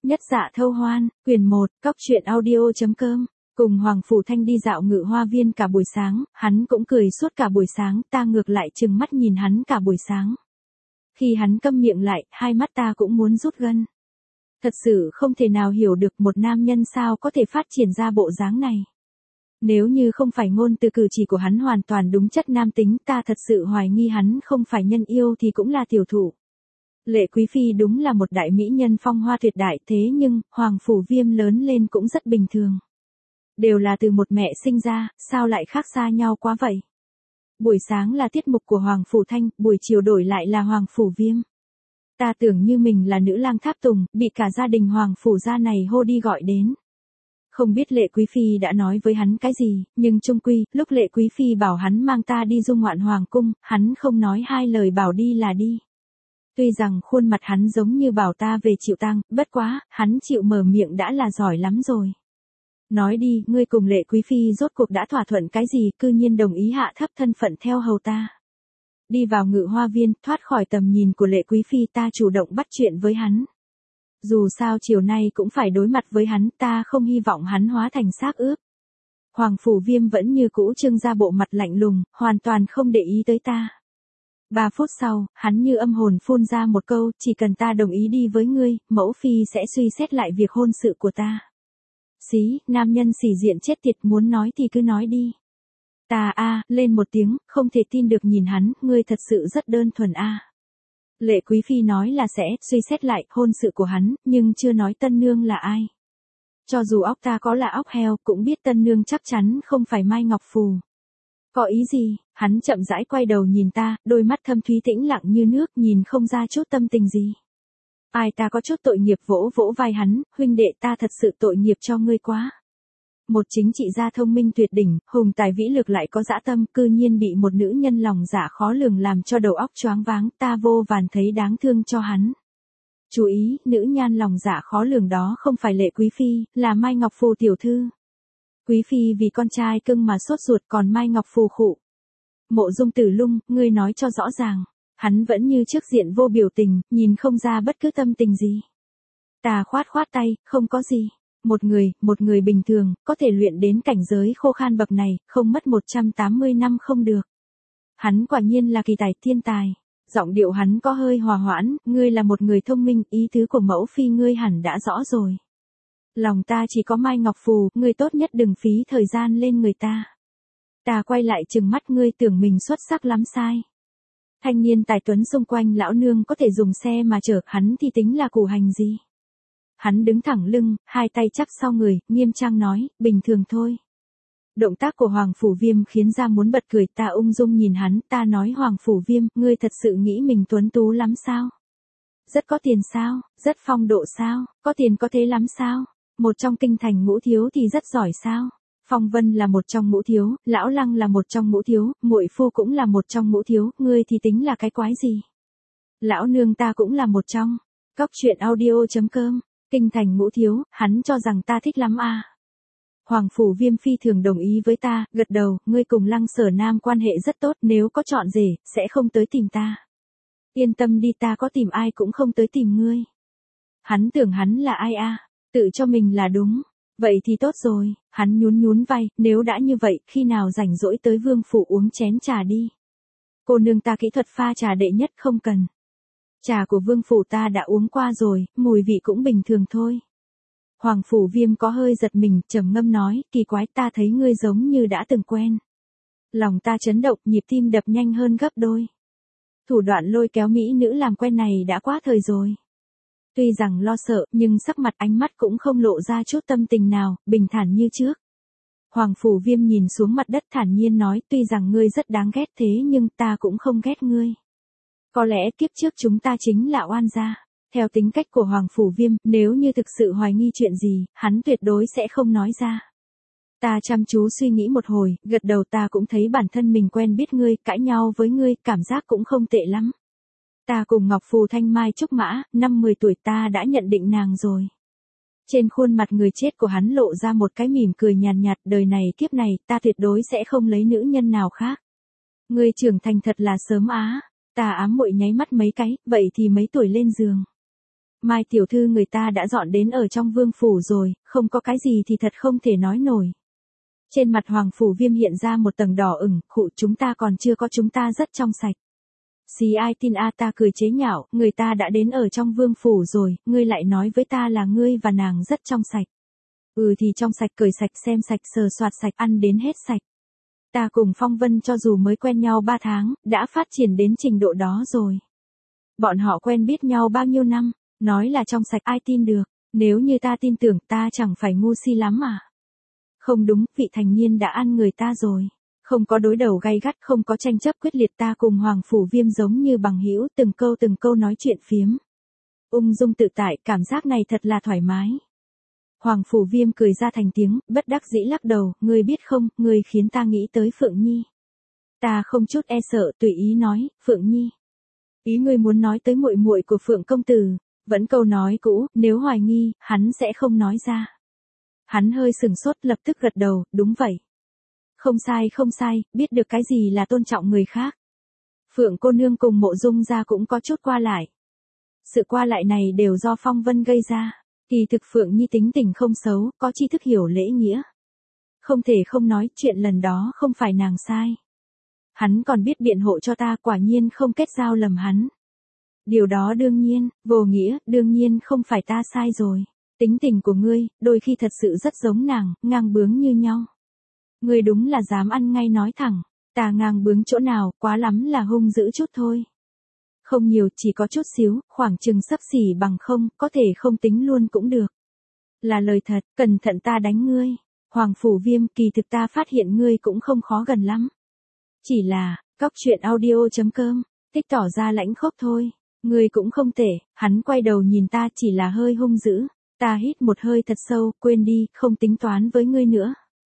Nhất Dạ Thâu Hoan, quyển 1, cóc truyện audio.com. Cùng Hoàng Phủ Thanh đi dạo Ngự Hoa Viên cả buổi sáng, hắn cũng cười suốt cả buổi sáng, ta ngược lại trừng mắt nhìn hắn cả buổi sáng. Khi hắn câm miệng lại, hai mắt ta cũng muốn rút gân. Thật sự không thể nào hiểu được một nam nhân sao có thể phát triển ra bộ dáng này. Nếu như không phải ngôn từ cử chỉ của hắn hoàn toàn đúng chất nam tính, ta thật sự hoài nghi hắn không phải nhân yêu thì cũng là tiểu thủ. Lệ Quý Phi đúng là một đại mỹ nhân phong hoa tuyệt đại, thế nhưng, Hoàng Phủ Viêm lớn lên cũng rất bình thường. Đều là từ một mẹ sinh ra, sao lại khác xa nhau quá vậy? Buổi sáng là tiết mục của Hoàng Phủ Thanh, buổi chiều đổi lại là Hoàng Phủ Viêm. Ta tưởng như mình là nữ lang tháp tùng, bị cả gia đình Hoàng Phủ gia này hô đi gọi đến. Không biết Lệ Quý Phi đã nói với hắn cái gì, nhưng chung quy, lúc Lệ Quý Phi bảo hắn mang ta đi du ngoạn Hoàng cung, hắn không nói hai lời bảo đi là đi. Tuy rằng khuôn mặt hắn giống như bảo ta về chịu tang, bất quá, hắn chịu mở miệng đã là giỏi lắm rồi. Nói đi, ngươi cùng Lệ Quý Phi rốt cuộc đã thỏa thuận cái gì, cư nhiên đồng ý hạ thấp thân phận theo hầu ta. Đi vào Ngự Hoa Viên, thoát khỏi tầm nhìn của Lệ Quý Phi, ta chủ động bắt chuyện với hắn. Dù sao chiều nay cũng phải đối mặt với hắn, ta không hy vọng hắn hóa thành xác ướp. Hoàng Phủ Viêm vẫn như cũ trưng ra bộ mặt lạnh lùng, hoàn toàn không để ý tới ta. 3 phút sau, hắn như âm hồn phun ra một câu, chỉ cần ta đồng ý đi với ngươi, mẫu phi sẽ suy xét lại việc hôn sự của ta. Xí, nam nhân xỉ diện chết tiệt, muốn nói thì cứ nói đi. Ta lên một tiếng, không thể tin được nhìn hắn, ngươi thật sự rất đơn thuần Lệ Quý Phi nói là sẽ suy xét lại hôn sự của hắn, nhưng chưa nói tân nương là ai. Cho dù óc ta có là óc heo, cũng biết tân nương chắc chắn không phải Mai Ngọc Phù. Có ý gì? Hắn chậm rãi quay đầu nhìn ta, đôi mắt thâm thúy tĩnh lặng như nước, nhìn không ra chút tâm tình gì. Ai, ta có chút tội nghiệp, vỗ vỗ vai hắn, huynh đệ, ta thật sự tội nghiệp cho ngươi quá. Một chính trị gia thông minh tuyệt đỉnh, hùng tài vĩ lực lại có dã tâm, cư nhiên bị một nữ nhân lòng dạ khó lường làm cho đầu óc choáng váng, ta vô vàn thấy đáng thương cho hắn. Chú ý, nữ nhan lòng dạ khó lường đó không phải Lệ Quý Phi, là Mai Ngọc Phù tiểu thư. Quý Phi vì con trai cưng mà sốt ruột, còn Mai Ngọc Phù khụ. Mộ Dung Tử Lung, ngươi nói cho rõ ràng. Hắn vẫn như trước diện vô biểu tình, nhìn không ra bất cứ tâm tình gì. Ta khoát khoát tay, không có gì. Một người bình thường, có thể luyện đến cảnh giới khô khan bậc này, không mất 180 năm không được. Hắn quả nhiên là kỳ tài, thiên tài. Giọng điệu hắn có hơi hòa hoãn, ngươi là một người thông minh, ý tứ của mẫu phi ngươi hẳn đã rõ rồi. Lòng ta chỉ có Mai Ngọc Phù, ngươi tốt nhất đừng phí thời gian lên người ta. Ta quay lại trừng mắt, ngươi tưởng mình xuất sắc lắm sai. Thanh niên tài tuấn xung quanh lão nương có thể dùng xe mà chở, hắn thì tính là củ hành gì. Hắn đứng thẳng lưng, hai tay chắp sau người, nghiêm trang nói, bình thường thôi. Động tác của Hoàng Phủ Viêm khiến ra muốn bật cười, ta ung dung nhìn hắn, ta nói Hoàng Phủ Viêm, ngươi thật sự nghĩ mình tuấn tú lắm sao? Rất có tiền sao? Rất phong độ sao? Có tiền có thế lắm sao? Một trong kinh thành ngũ thiếu thì rất giỏi sao? Phong Vân là một trong ngũ thiếu, Lão Lăng là một trong ngũ thiếu, muội phu cũng là một trong ngũ thiếu, ngươi thì tính là cái quái gì? Lão nương ta cũng là một trong. Cóc truyện audio.com. Kinh thành ngũ thiếu, hắn cho rằng ta thích lắm Hoàng Phủ Viêm phi thường đồng ý với ta, gật đầu, ngươi cùng Lăng Sở Nam quan hệ rất tốt, nếu có chọn rể, sẽ không tới tìm ta. Yên tâm đi, ta có tìm ai cũng không tới tìm ngươi. Hắn tưởng hắn là ai tự cho mình là đúng. Vậy thì tốt rồi, hắn nhún vai, nếu đã như vậy, khi nào rảnh rỗi tới Vương phủ uống chén trà đi. Cô nương ta kỹ thuật pha trà đệ nhất, không cần. Trà của Vương phủ ta đã uống qua rồi, mùi vị cũng bình thường thôi. Hoàng Phủ Viêm có hơi giật mình, trầm ngâm nói, kỳ quái, ta thấy ngươi giống như đã từng quen. Lòng ta chấn động, nhịp tim đập nhanh hơn gấp đôi. Thủ đoạn lôi kéo mỹ nữ làm quen này đã quá thời rồi. Tuy rằng lo sợ, nhưng sắc mặt ánh mắt cũng không lộ ra chút tâm tình nào, bình thản như trước. Hoàng Phủ Viêm nhìn xuống mặt đất thản nhiên nói, tuy rằng ngươi rất đáng ghét thế nhưng ta cũng không ghét ngươi. Có lẽ kiếp trước chúng ta chính là oan gia. Theo tính cách của Hoàng Phủ Viêm, nếu như thực sự hoài nghi chuyện gì, hắn tuyệt đối sẽ không nói ra. Ta chăm chú suy nghĩ một hồi, gật đầu, ta cũng thấy bản thân mình quen biết ngươi, cãi nhau với ngươi, cảm giác cũng không tệ lắm. Ta cùng Ngọc Phù Thanh Mai Trúc Mã, năm 10 tuổi ta đã nhận định nàng rồi. Trên khuôn mặt người chết của hắn lộ ra một cái mỉm cười nhàn nhạt, đời này kiếp này, ta tuyệt đối sẽ không lấy nữ nhân nào khác. Ngươi trưởng thành thật là sớm Ta ám muội nháy mắt mấy cái, vậy thì mấy tuổi lên giường. Mai tiểu thư người ta đã dọn đến ở trong vương phủ rồi, không có cái gì thì thật không thể nói nổi. Trên mặt Hoàng Phủ Viêm hiện ra một tầng đỏ ửng, khụ chúng ta còn chưa có chúng ta rất trong sạch. Xì ai tin a ta cười chế nhạo, người ta đã đến ở trong vương phủ rồi, ngươi lại nói với ta là ngươi và nàng rất trong sạch. Ừ thì trong sạch cười sạch xem sạch sờ soạt sạch ăn đến hết sạch. Ta cùng Phong Vân cho dù mới quen nhau 3 tháng, đã phát triển đến trình độ đó rồi. Bọn họ quen biết nhau bao nhiêu năm, nói là trong sạch ai tin được, nếu như ta tin tưởng ta chẳng phải ngu si lắm à. Không đúng, vị thành niên đã ăn người ta rồi. Không có đối đầu gay gắt, không có tranh chấp quyết liệt, ta cùng Hoàng Phủ Viêm giống như bằng hữu, từng câu nói chuyện phiếm. Ung dung tự tại, cảm giác này thật là thoải mái. Hoàng Phủ Viêm cười ra thành tiếng, bất đắc dĩ lắc đầu, ngươi biết không, ngươi khiến ta nghĩ tới Phượng Nhi. Ta không chút e sợ, tùy ý nói, Phượng Nhi. Ý ngươi muốn nói tới muội muội của Phượng công tử, vẫn câu nói cũ, nếu hoài nghi, hắn sẽ không nói ra. Hắn hơi sừng sốt lập tức gật đầu, đúng vậy. Không sai, biết được cái gì là tôn trọng người khác. Phượng cô nương cùng Mộ Dung gia cũng có chút qua lại. Sự qua lại này đều do Phong Vân gây ra. Kỳ thực Phượng Nhi tính tình không xấu, có tri thức hiểu lễ nghĩa. Không thể không nói chuyện lần đó không phải nàng sai. Hắn còn biết biện hộ cho ta, quả nhiên không kết giao lầm hắn. Điều đó đương nhiên, vô nghĩa, đương nhiên không phải ta sai rồi. Tính tình của ngươi, đôi khi thật sự rất giống nàng, ngang bướng như nhau. Ngươi đúng là dám ăn ngay nói thẳng, ta ngang bướng chỗ nào, quá lắm là hung dữ chút thôi. Không nhiều, chỉ có chút xíu, khoảng chừng xấp xỉ bằng không, có thể không tính luôn cũng được. Là lời thật, cẩn thận ta đánh ngươi. Hoàng Phủ Viêm, kỳ thực ta phát hiện ngươi cũng không khó gần lắm. Chỉ là, cóc truyện audio.com, thích tỏ ra lãnh khốc thôi. Ngươi cũng không tệ, hắn quay đầu nhìn ta chỉ là hơi hung dữ. Ta hít một hơi thật sâu, quên đi, không tính toán với ngươi nữa.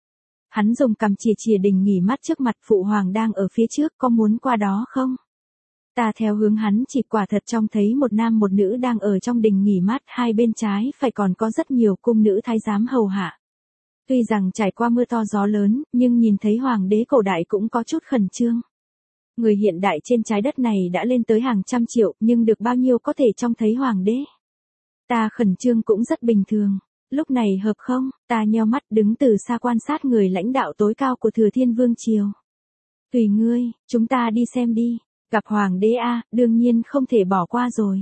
Hắn dùng cằm chìa đình nghỉ mát trước mặt, phụ hoàng đang ở phía trước, có muốn qua đó không? Ta theo hướng hắn chỉ, quả thật trông thấy một nam một nữ đang ở trong đình nghỉ mát, hai bên trái phải còn có rất nhiều cung nữ thái giám hầu hạ. Tuy rằng trải qua mưa to gió lớn, nhưng nhìn thấy hoàng đế cổ đại cũng có chút khẩn trương. Người hiện đại trên trái đất này đã lên tới hàng trăm triệu, nhưng được bao nhiêu có thể trông thấy hoàng đế. Ta khẩn trương cũng rất bình thường. Lúc này hợp không, ta nheo mắt đứng từ xa quan sát người lãnh đạo tối cao của Thừa Thiên Vương Triều. Tùy ngươi, chúng ta đi xem đi. Gặp hoàng đế a, đương nhiên không thể bỏ qua rồi.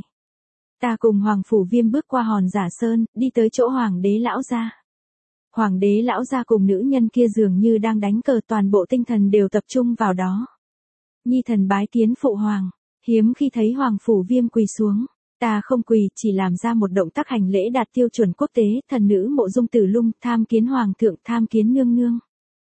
Ta cùng Hoàng Phủ Viêm bước qua hòn Giả Sơn, đi tới chỗ hoàng đế lão gia. Hoàng đế lão gia cùng nữ nhân kia dường như đang đánh cờ, toàn bộ tinh thần đều tập trung vào đó. Nhi thần bái kiến phụ hoàng, hiếm khi thấy Hoàng Phủ Viêm quỳ xuống. Ta không quỳ, chỉ làm ra một động tác hành lễ đạt tiêu chuẩn quốc tế, thần nữ Mộ Dung Tử Lung, tham kiến hoàng thượng, tham kiến nương nương.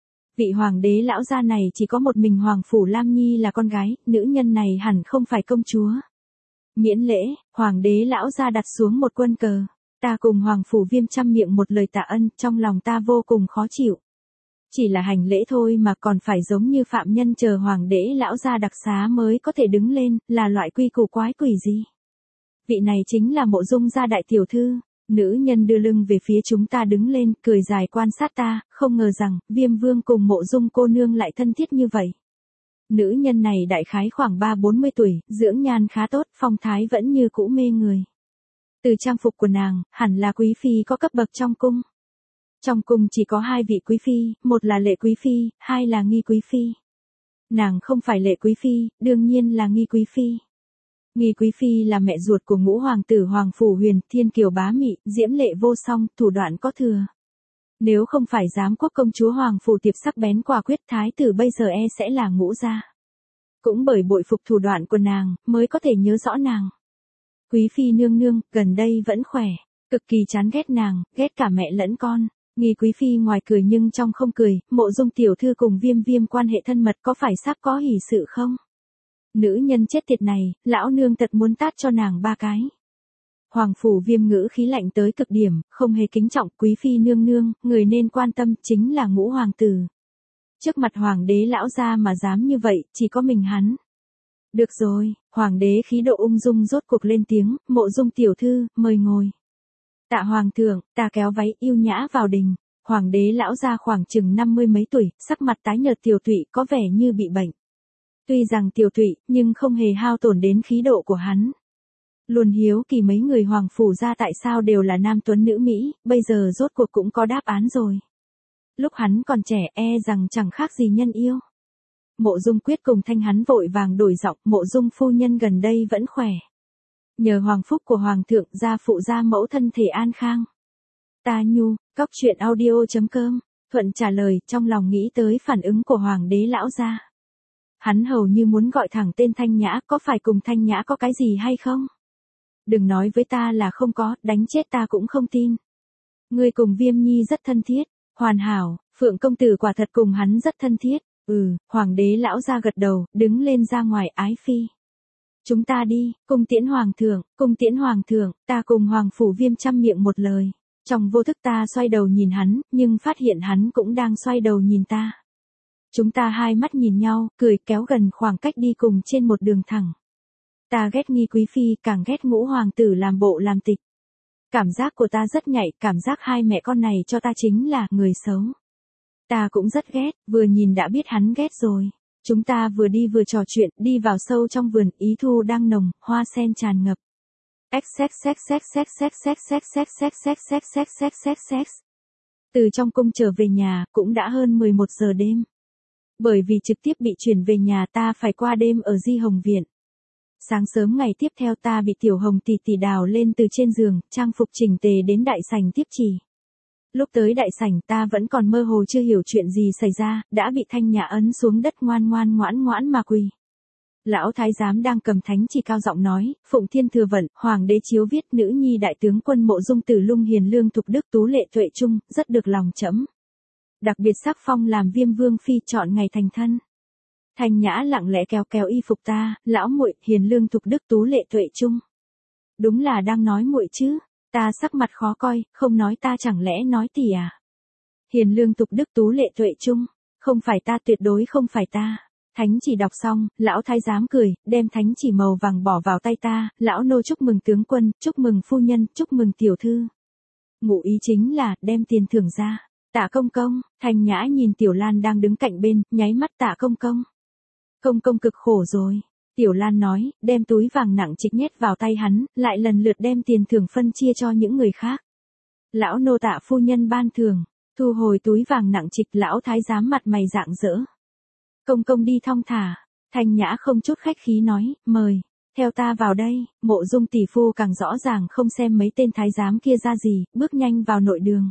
Vị hoàng đế lão gia này chỉ có một mình Hoàng Phủ Lam Nhi là con gái, nữ nhân này hẳn không phải công chúa. Miễn lễ, hoàng đế lão gia đặt xuống một quân cờ. Ta cùng Hoàng Phủ Viêm chăm miệng một lời tạ ân, trong lòng ta vô cùng khó chịu. Chỉ là hành lễ thôi mà còn phải giống như phạm nhân chờ hoàng đế lão gia đặc xá mới có thể đứng lên, là loại quy củ quái quỷ gì. Vị này chính là Mộ Dung gia đại tiểu thư. Nữ nhân đưa lưng về phía chúng ta đứng lên, cười dài quan sát ta, không ngờ rằng, Viêm Vương cùng Mộ Dung cô nương lại thân thiết như vậy. Nữ nhân này đại khái khoảng 3-40 tuổi, dưỡng nhan khá tốt, phong thái vẫn như cũ mê người. Từ trang phục của nàng, hẳn là quý phi có cấp bậc trong cung. Trong cung chỉ có 2 vị quý phi, một là Lệ quý phi, 2 là Nghi quý phi. Nàng không phải Lệ quý phi, đương nhiên là Nghi quý phi. Nghi quý phi là mẹ ruột của ngũ hoàng tử Hoàng Phủ Huyền, thiên kiều bá mị, diễm lệ vô song, thủ đoạn có thừa. Nếu không phải giám quốc công chúa Hoàng Phủ Tiệp sắc bén quả quyết, thái tử bây giờ sẽ là Ngũ gia. Cũng bởi bội phục thủ đoạn của nàng, mới có thể nhớ rõ nàng. Quý phi nương nương, gần đây vẫn khỏe, cực kỳ chán ghét nàng, ghét cả mẹ lẫn con. Nghi quý phi ngoài cười nhưng trong không cười, Mộ Dung tiểu thư cùng Viêm Viêm quan hệ thân mật, có phải sắp có hỷ sự không? Nữ nhân chết tiệt này, lão nương thật muốn tát cho nàng 3 cái. Hoàng Phủ Viêm ngữ khí lạnh tới cực điểm, không hề kính trọng. Quý phi nương nương, người nên quan tâm chính là ngũ hoàng tử. Trước mặt hoàng đế lão gia mà dám như vậy, chỉ có mình hắn. Được rồi, hoàng đế khí độ ung dung rốt cuộc lên tiếng, Mộ Dung tiểu thư, mời ngồi. Tạ hoàng thượng, ta kéo váy yêu nhã vào đình. Hoàng đế lão gia khoảng chừng 50 mấy tuổi, sắc mặt tái nhợt tiều tụy, có vẻ như bị bệnh. Tuy rằng tiều tụy, nhưng không hề hao tổn đến khí độ của hắn. Luôn hiếu kỳ mấy người hoàng phủ gia tại sao đều là nam tuấn nữ Mỹ, bây giờ rốt cuộc cũng có đáp án rồi. Lúc hắn còn trẻ rằng chẳng khác gì nhân yêu. Mộ Dung Quyết cùng Thanh hắn vội vàng đổi giọng, Mộ Dung phu nhân gần đây vẫn khỏe. Nhờ hoàng phúc của hoàng thượng, gia phụ gia mẫu thân thể an khang. Ta nhu, cóc truyện audio.com, Thuận trả lời, trong lòng nghĩ tới phản ứng của hoàng đế lão gia. Hắn hầu như muốn gọi thẳng tên Thanh Nhã, có phải cùng Thanh Nhã có cái gì hay không? Đừng nói với ta là không có, đánh chết ta cũng không tin. Ngươi cùng Viêm Nhi rất thân thiết, hoàn hảo, Phượng công tử quả thật cùng hắn rất thân thiết. Hoàng đế lão gia gật đầu, đứng lên ra ngoài ái phi. Chúng ta đi, cung tiễn hoàng thượng, ta cùng hoàng phủ Viêm chăm miệng một lời. Trong vô thức ta xoay đầu nhìn hắn, nhưng phát hiện hắn cũng đang xoay đầu nhìn ta. Chúng ta hai mắt nhìn nhau, cười kéo gần khoảng cách đi cùng trên một đường thẳng. Ta ghét Nghi quý phi, càng ghét Ngũ hoàng tử làm bộ làm tịch. Cảm giác của ta rất nhạy, cảm giác hai mẹ con này cho ta chính là người xấu. Ta cũng rất ghét, vừa nhìn đã biết hắn ghét rồi. Chúng ta vừa đi vừa trò chuyện, đi vào sâu trong vườn, ý thu đang nồng, hoa sen tràn ngập. Từ trong cung trở về nhà, cũng đã hơn 11 giờ đêm. Bởi vì trực tiếp bị chuyển về nhà ta phải qua đêm ở Di Hồng Viện. Sáng sớm ngày tiếp theo ta bị Tiểu Hồng tỷ tỷ đào lên từ trên giường, trang phục chỉnh tề đến đại sảnh tiếp chỉ. Lúc tới đại sảnh ta vẫn còn mơ hồ chưa hiểu chuyện gì xảy ra, đã bị Thanh Nhã ấn xuống đất ngoan ngoãn mà quỳ. Lão thái giám đang cầm thánh chỉ cao giọng nói, Phụng Thiên thừa vận, hoàng đế chiếu viết nữ nhi đại tướng quân Mộ Dung Tử Lung hiền lương thục đức tú lệ tuệ trung, rất được lòng trẫm. Đặc biệt sắc phong làm Viêm vương phi chọn ngày thành thân. Thanh Nhã lặng lẽ kéo y phục ta, lão muội, hiền lương thục đức tú lệ tuệ trung. Đúng là đang nói muội chứ, ta sắc mặt khó coi, không nói ta chẳng lẽ nói tỷ à. Hiền lương thục đức tú lệ tuệ trung, không phải ta, tuyệt đối không phải ta. Thánh chỉ đọc xong, lão thái giám cười, đem thánh chỉ màu vàng bỏ vào tay ta, lão nô chúc mừng tướng quân, chúc mừng phu nhân, chúc mừng tiểu thư. Ngụ ý chính là, đem tiền thưởng ra. Tạ công công, Thanh Nhã nhìn Tiểu Lan đang đứng cạnh bên, nháy mắt Tạ công công. Công công cực khổ rồi. Tiểu Lan nói, đem túi vàng nặng trịch nhét vào tay hắn, lại lần lượt đem tiền thưởng phân chia cho những người khác. Lão nô tạ phu nhân ban thưởng, thu hồi túi vàng nặng trịch, lão thái giám mặt mày rạng rỡ. Công công đi thong thả, Thanh Nhã không chút khách khí nói, mời, theo ta vào đây. Mộ Dung tỷ phu càng rõ ràng không xem mấy tên thái giám kia ra gì, bước nhanh vào nội đường.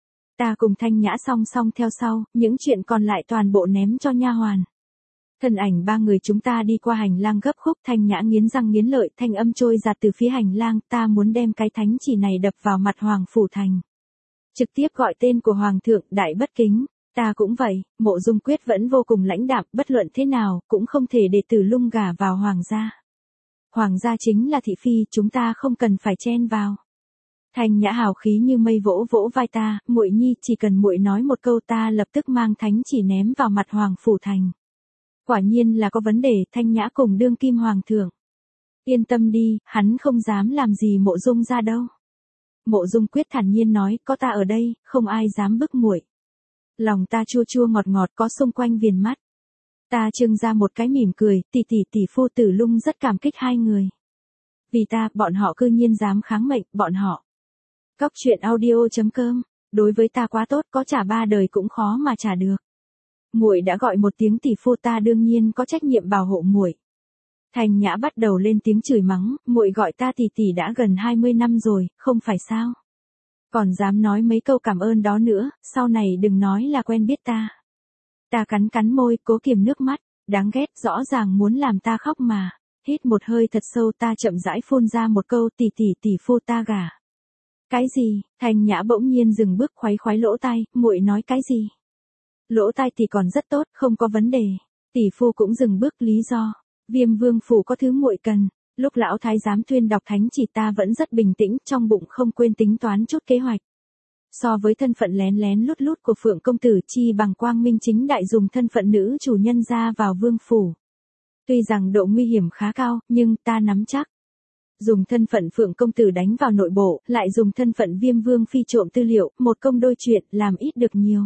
Ta cùng Thanh Nhã song song theo sau, những chuyện còn lại toàn bộ ném cho nha hoàn. Thân ảnh ba người chúng ta đi qua hành lang gấp khúc, Thanh Nhã nghiến răng nghiến lợi, thanh âm trôi giạt từ phía hành lang, ta muốn đem cái thánh chỉ này đập vào mặt Hoàng phủ thành. Trực tiếp gọi tên của Hoàng thượng, đại bất kính. Ta cũng vậy, Mộ Dung Quyết vẫn vô cùng lãnh đạm, bất luận thế nào, cũng không thể để Tử Lung gả vào Hoàng gia. Hoàng gia chính là thị phi, chúng ta không cần phải chen vào. Thanh Nhã hào khí như mây vỗ vỗ vai ta, muội nhi, chỉ cần muội nói một câu ta lập tức mang thánh chỉ ném vào mặt Hoàng phủ thành. Quả nhiên là có vấn đề, Thanh Nhã cùng đương kim hoàng thượng. Yên tâm đi, hắn không dám làm gì Mộ Dung ra đâu. Mộ Dung Quyết thản nhiên nói, có ta ở đây, không ai dám bức muội. Lòng ta chua chua ngọt ngọt, có xung quanh viền mắt. Ta trưng ra một cái mỉm cười, tỷ phu Tử Lung rất cảm kích hai người. Vì ta, bọn họ cư nhiên dám kháng mệnh, bọn họ. Cóc truyện audio.com, đối với ta quá tốt, có trả 3 đời cũng khó mà trả được. Muội đã gọi một tiếng tỷ phu, ta đương nhiên có trách nhiệm bảo hộ muội. Thanh Nhã bắt đầu lên tiếng chửi mắng, muội gọi ta tỷ đã gần 20 năm rồi, không phải sao? Còn dám nói mấy câu cảm ơn đó nữa, sau này đừng nói là quen biết ta. Ta cắn môi, cố kiềm nước mắt, đáng ghét, rõ ràng muốn làm ta khóc mà. Hít một hơi thật sâu, ta chậm rãi phun ra một câu, tỷ phu ta gả. Cái gì? Thanh Nhã bỗng nhiên dừng bước, khoáy lỗ tai, muội nói cái gì? Lỗ tai thì còn rất tốt, không có vấn đề. Tỷ phu cũng dừng bước, lý do. Viêm vương phủ có thứ muội cần. Lúc lão thái giám tuyên đọc thánh chỉ ta vẫn rất bình tĩnh, trong bụng không quên tính toán chút kế hoạch. So với thân phận lén lén lút lút của Phượng công tử, chi bằng quang minh chính đại dùng thân phận nữ chủ nhân ra vào vương phủ. Tuy rằng độ nguy hiểm khá cao, nhưng ta nắm chắc. Dùng thân phận Phượng công tử đánh vào nội bộ, lại dùng thân phận Viêm vương phi trộm tư liệu, một công đôi chuyện, làm ít được nhiều.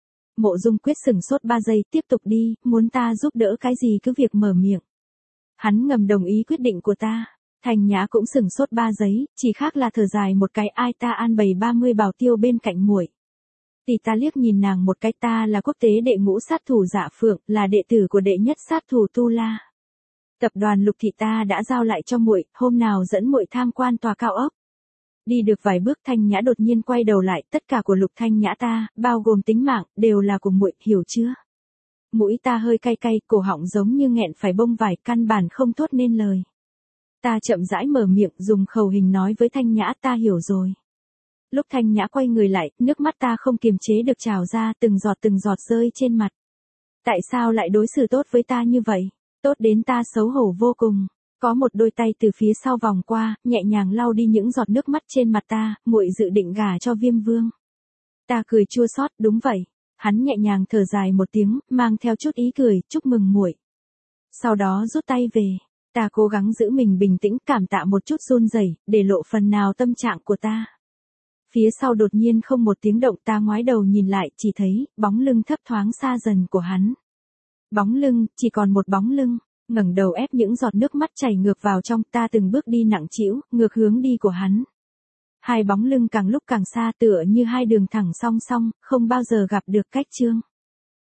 Mộ Dung Quyết sửng sốt 3 giây, tiếp tục đi, muốn ta giúp đỡ cái gì cứ việc mở miệng. Hắn ngầm đồng ý quyết định của ta. Thanh Nhã cũng sửng sốt 3 giây, chỉ khác là thở dài một cái, ai ta an bày 30 bảo tiêu bên cạnh muội. Tỷ ta liếc nhìn nàng một cái, ta là quốc tế đệ ngũ sát thủ Dạ Phượng, là đệ tử của đệ nhất sát thủ Tu La. Tập đoàn Lục thị ta đã giao lại cho muội, hôm nào dẫn muội tham quan tòa cao ốc. Đi được vài bước Thanh Nhã đột nhiên quay đầu lại, tất cả của Lục Thanh Nhã ta, bao gồm tính mạng, đều là của muội, hiểu chưa? Mũi ta hơi cay cay, cổ họng giống như nghẹn phải bông vải, căn bản không thốt nên lời. Ta chậm rãi mở miệng, dùng khẩu hình nói với Thanh Nhã, ta hiểu rồi. Lúc Thanh Nhã quay người lại, nước mắt ta không kiềm chế được trào ra, từng giọt rơi trên mặt. Tại sao lại đối xử tốt với ta như vậy? Tốt đến ta xấu hổ vô cùng. Có một đôi tay từ phía sau vòng qua, nhẹ nhàng lau đi những giọt nước mắt trên mặt ta, muội dự định gả cho Viêm Vương. Ta cười chua xót, đúng vậy. Hắn nhẹ nhàng thở dài một tiếng, mang theo chút ý cười, chúc mừng muội. Sau đó rút tay về. Ta cố gắng giữ mình bình tĩnh, cảm tạ một chút run rẩy, để lộ phần nào tâm trạng của ta. Phía sau đột nhiên không một tiếng động, ta ngoái đầu nhìn lại, chỉ thấy bóng lưng thấp thoáng xa dần của hắn. Bóng lưng, chỉ còn một bóng lưng. Ngẩng đầu ép những giọt nước mắt chảy ngược vào trong, ta từng bước đi nặng trĩu, ngược hướng đi của hắn. Hai bóng lưng càng lúc càng xa, tựa như hai đường thẳng song song, không bao giờ gặp được cách chương.